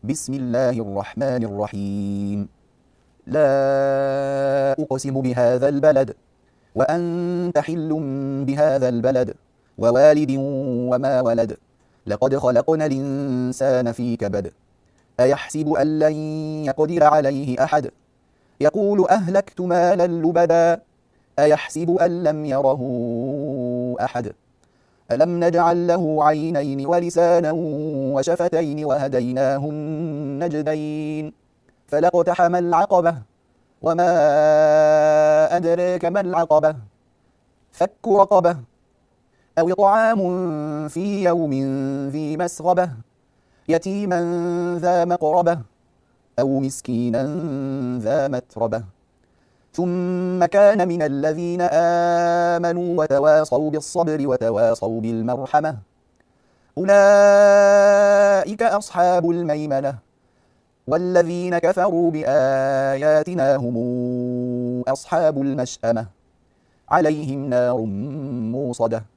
بسم الله الرحمن الرحيم. لا أقسم بهذا البلد وأنت حل بهذا البلد ووالد وما ولد لقد خلقنا الإنسان في كبد أيحسب أن لن يقدر عليه أحد يقول أهلكت مالا لبدا أيحسب أن لم يره أحد ألم نجعل له عينين ولسانا وشفتين وهديناه النجدين فلاقتحم العقبة وما أدراك ما العقبة فك رقبة أو إطعام في يوم ذي مسغبة يتيما ذا مقربة أو مسكينا ذا متربة ثم كان من الذين آمنوا وتواصوا بالصبر وتواصوا بالمرحمة أولئك أصحاب الميمنة والذين كفروا بآياتنا هم أصحاب المشأمة عليهم نار موصدة